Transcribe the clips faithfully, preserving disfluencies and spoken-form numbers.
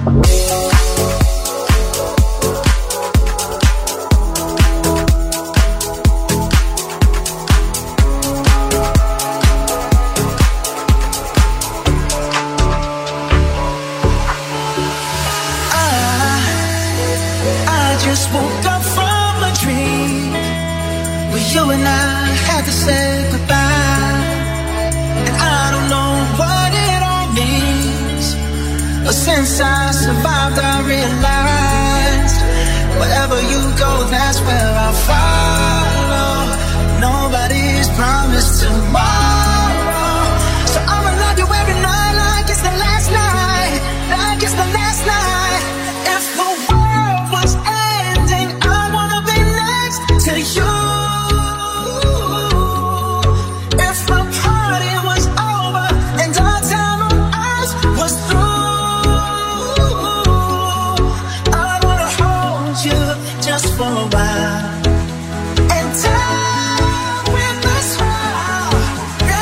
Since I survived, I realized wherever you go, that's where I'll follow. Nobody's promised tomorrow, so I'ma love you every night like it's the last night, like it's the last night. If the world was ending, I wanna be next to you. If the party was over and our time on earth was through, just for a while, and die with a smile.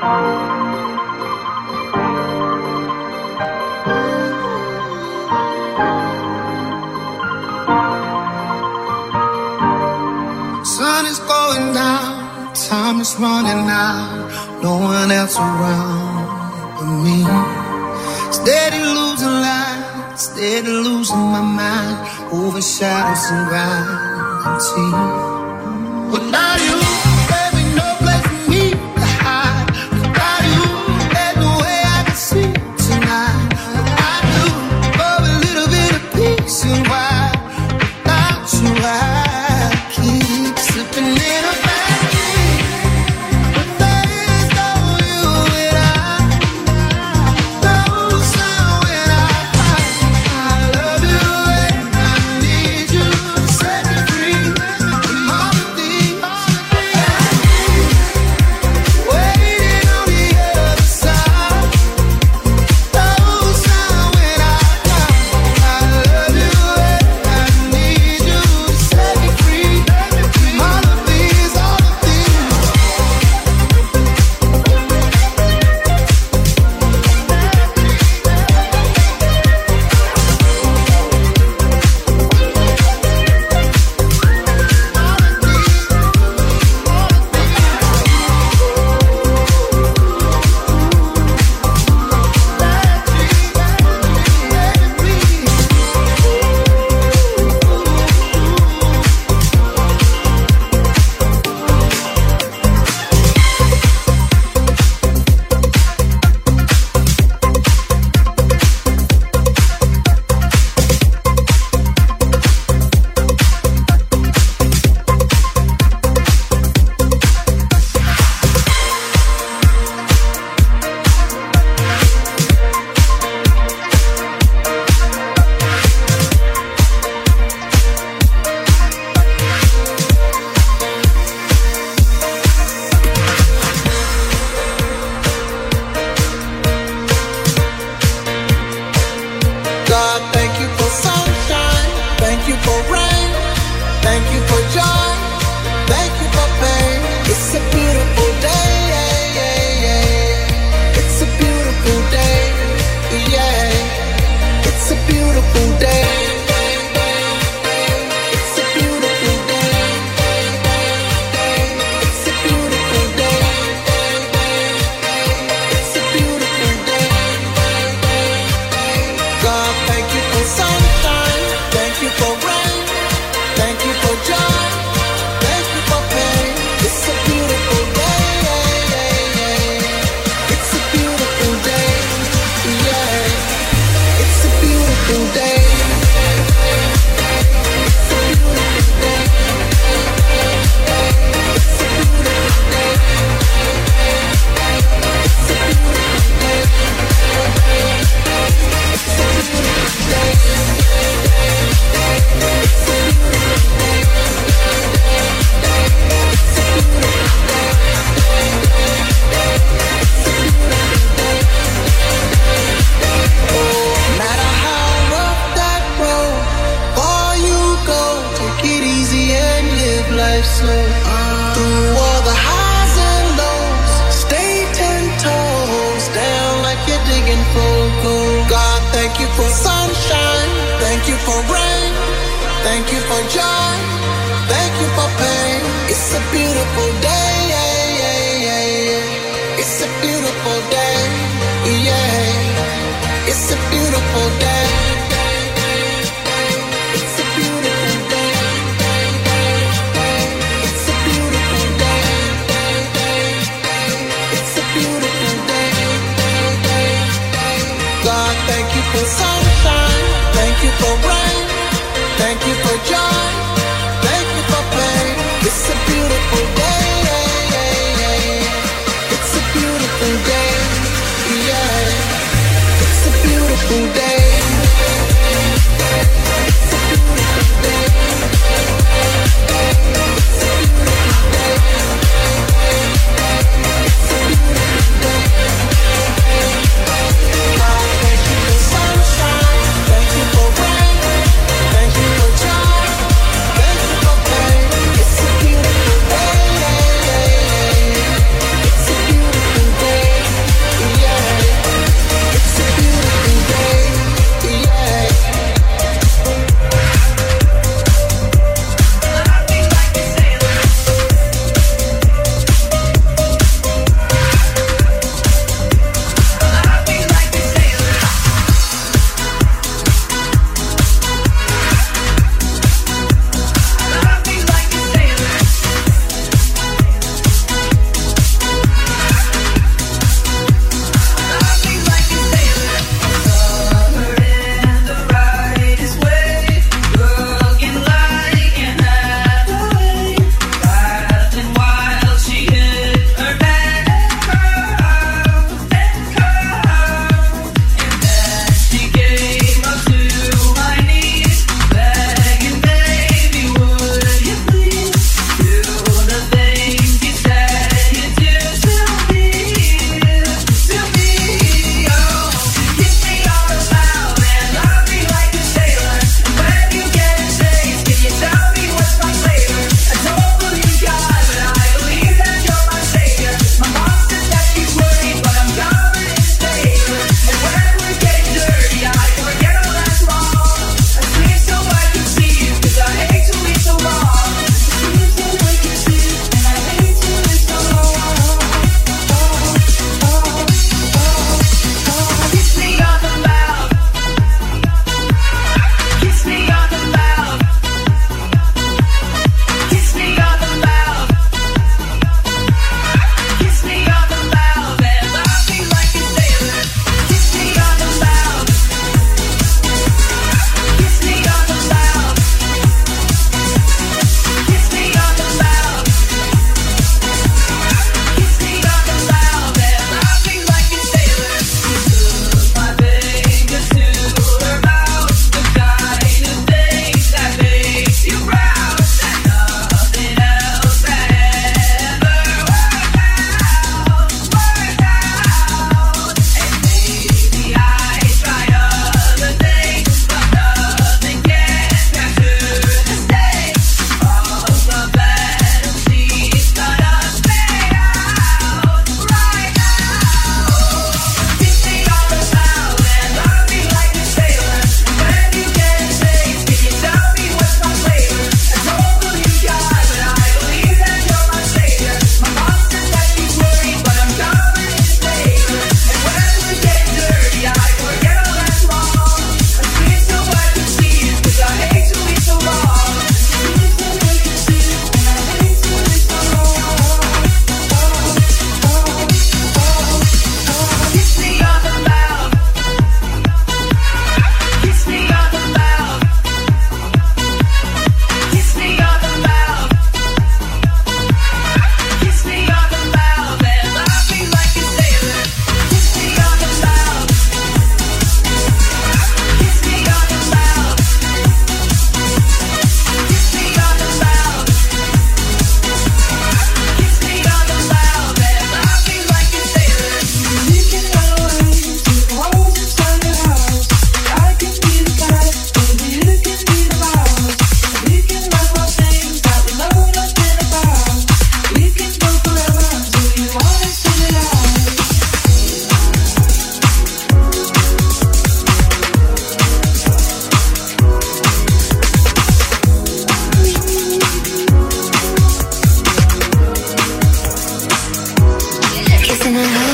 Sun is going down, time is running out, no one else around but me. Steady losing light, steady losing my mind, overshadowed some gravity. Without you, there ain't no place for me to hide. Without you, there's no way I can sleep tonight. I do for a little bit of peace and why without you I keep slipping in a bad dream. But there is no you and I, no sound when I cry. I love you and I need you to set me free from all the things waiting on the other side. No sound when I cry. I love you and I need you to set me free from all the things, all the things. God, thank you for sunshine, thank you for rain, thank you for joy, thank you for pain. It's a beautiful day, yeah, yeah, yeah. It's a beautiful day, yeah. It's a beautiful day. It's a beautiful day. It's a beautiful day. It's a beautiful day. God, thank you for sunshine, thank you for rain, thank you for joy, thank you for pain. It's a beautiful day, yeah, yeah, yeah. It's a beautiful day, yeah. It's a beautiful day. It's a beautiful day. It's a beautiful day. It's a beautiful day. It's a beautiful day. It's a no matter how rough that road, far you go, take it easy and live life slow. Through all the highs and lows, stay ten toes down like you're digging for gold. God, thank you for sunshine, thank you for rain, thank you for joy, thank you for pain. It's a beautiful day, yeah, yeah, yeah, yeah. It's a beautiful day, yeah. It's a beautiful day. It's a beautiful day. It's a beautiful day. It's a beautiful day. God, thank you for sunshine, thank you for rain, thank you for joy, thank you for pain. It's a beautiful day, yeah, yeah, yeah. It's a beautiful day, yeah. It's a beautiful day.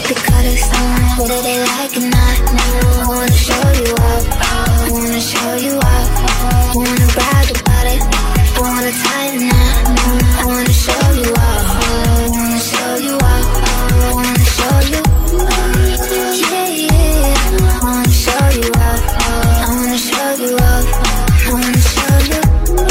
the cutters, whether they like it or not. I wanna show you up, I wanna show you up. I wanna brag about it, I wanna tie the knot. I wanna show you up, I wanna show you up. I wanna show you, yeah, yeah. I wanna show you up, I wanna show you up. I wanna show you,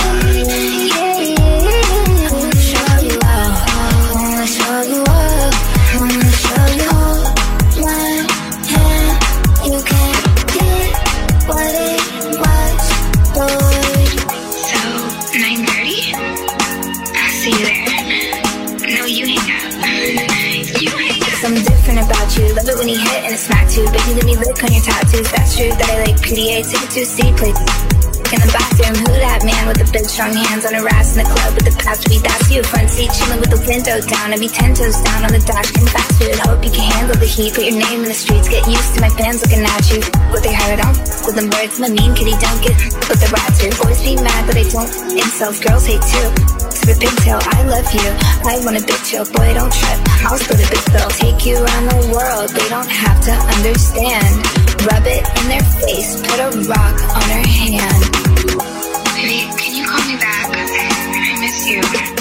yeah, yeah. I wanna show you up, I wanna show you up. I wanna show you one hand, you can't get what it was, boy. So, nine thirty? I'll see you there. No, you hang up. You hang up. Something different about you. Love it when you hit and it's smack too. Baby, let me lick on your tattoos. That's true that I like P D A. Take it to a C, play in the bathroom. Who that man with the big strong hands on her ass in the club with the past week? That's you. Front seat chilling with the window down. I be ten toes down on the dash and fast food. Hope you can handle the heat. Put your name in the streets. Get used to my fans looking at you. What they heard on with them words. My mean kitty don't get with the rats here. Boys be mad but I don't. Insults girls hate too. To the pigtail, I love you. I want a big chill. Boy, don't trip. I'll split a big bill. Take you around the world. They don't have to understand. Rub it in their face. Put a rock on her hand. Baby, can you call me back? I miss you.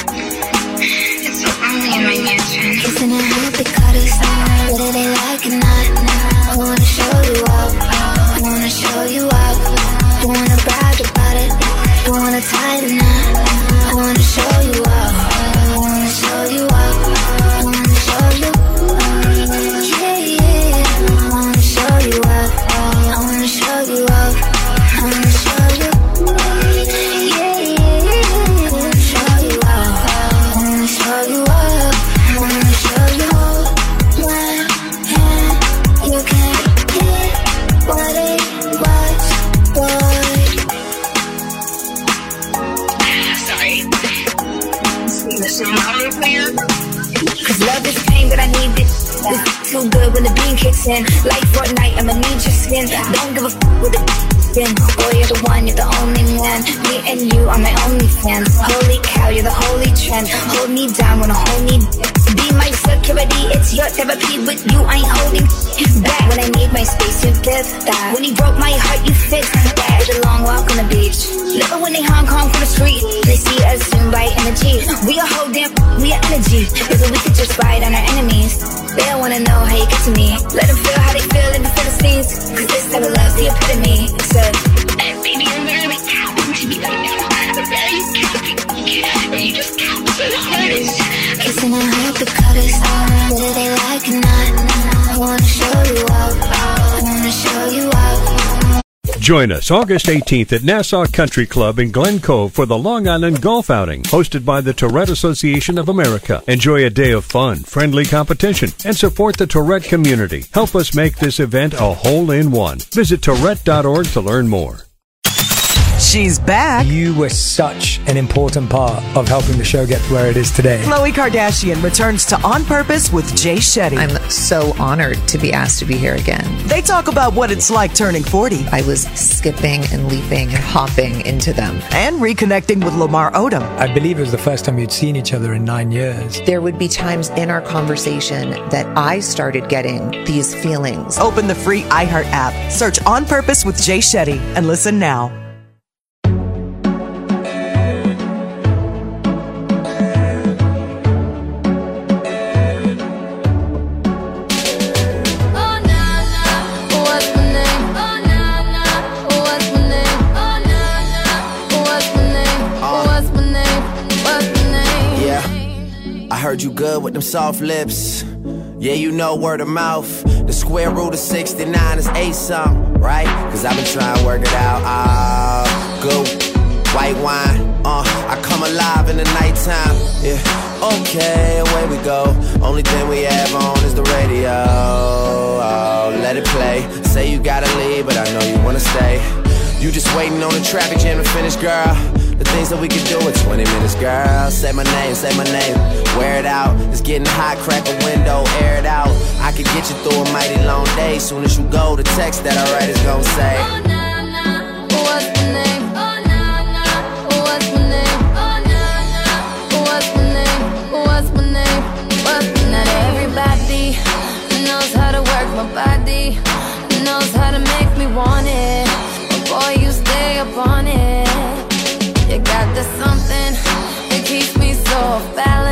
It's so lonely in my mansion. Kissing and hope the cutters, whether they like it or not. I wanna show you up, I wanna show you up. I wanna brag about it, I wanna tie the knot. I wanna show you up, I wanna show you up. I wanna show you, yeah, yeah. I wanna show you up, I wanna show you up. I wanna show you, yeah, yeah. I wanna show you up, I wanna show you up. I wanna show you one hand, you can't get what it was, boy. Sorry. See the song on for you? Cause love is pain, but I need it. It's too good when the beam kicks in. Like Fortnite, I'ma need your skin. Don't give a f with the spin. Boy, you're the one, you're the only man. Me and you are my only fans. Holy cow, you're the holy trend. Hold me down when I hold me. Be my security, it's your therapy. With you, I ain't holding back. When I need my space, you give that. When he broke my heart, you fixed that. It's a long walk on the beach. Love it when they Hong Kong for the street. They see us soon right in the Jeep. We a whole damn, we are energy. Baby, we could just ride on our enemies. They don't wanna know how you get to me. Let them feel how they feel in the Philistines. Cause this type of love's the epitome. So, Baby, I'm very captain to me right now. I'm very captain. You just captain the hardest. kissing and hope the cutters, whether they like it or not. I wanna show you up, I wanna show you up. Join us August eighteenth at Nassau Country Club in Glen Cove for the Long Island Golf Outing, hosted by the Tourette Association of America. Enjoy a day of fun, friendly competition, and support the Tourette community. Help us make this event a hole-in-one. Visit Tourette dot org to learn more. She's back. You were such an important part of helping the show get to where it is today. Khloe Kardashian returns to On Purpose with Jay Shetty. I'm so honored to be asked to be here again. They talk about what it's like turning forty. I was skipping and leaping and hopping into them. And reconnecting with Lamar Odom. I believe it was the first time you'd seen each other in nine years. There would be times in our conversation that I started getting these feelings. Open the free iHeart app. Search On Purpose with Jay Shetty and listen now. Heard you good with them soft lips. Yeah, you know word of mouth. The square root of sixty-nine is eight something, right? Cause I've been trying to work it out. Ah, uh, good white wine. Uh, I come alive in the nighttime. Yeah, okay, away we go. Only thing we have on is the radio. Oh, let it play. Say you gotta leave, but I know you wanna stay. You just waiting on the traffic jam to finish, girl. The things that we could do in twenty minutes, girl. Say my name, say my name. Wear it out. It's getting hot, crack a window, air it out. I could get you through a mighty long day. Soon as you go, the text that I write is gon' say, oh, nah, nah, what's my name? Oh, nah, nah, what's my name? Oh, nah, nah, what's my name? What's my name? What's my name? Not everybody knows how to work my body, knows how to make me want it. But boy, you stay up on it. You got this something that keeps me so balanced.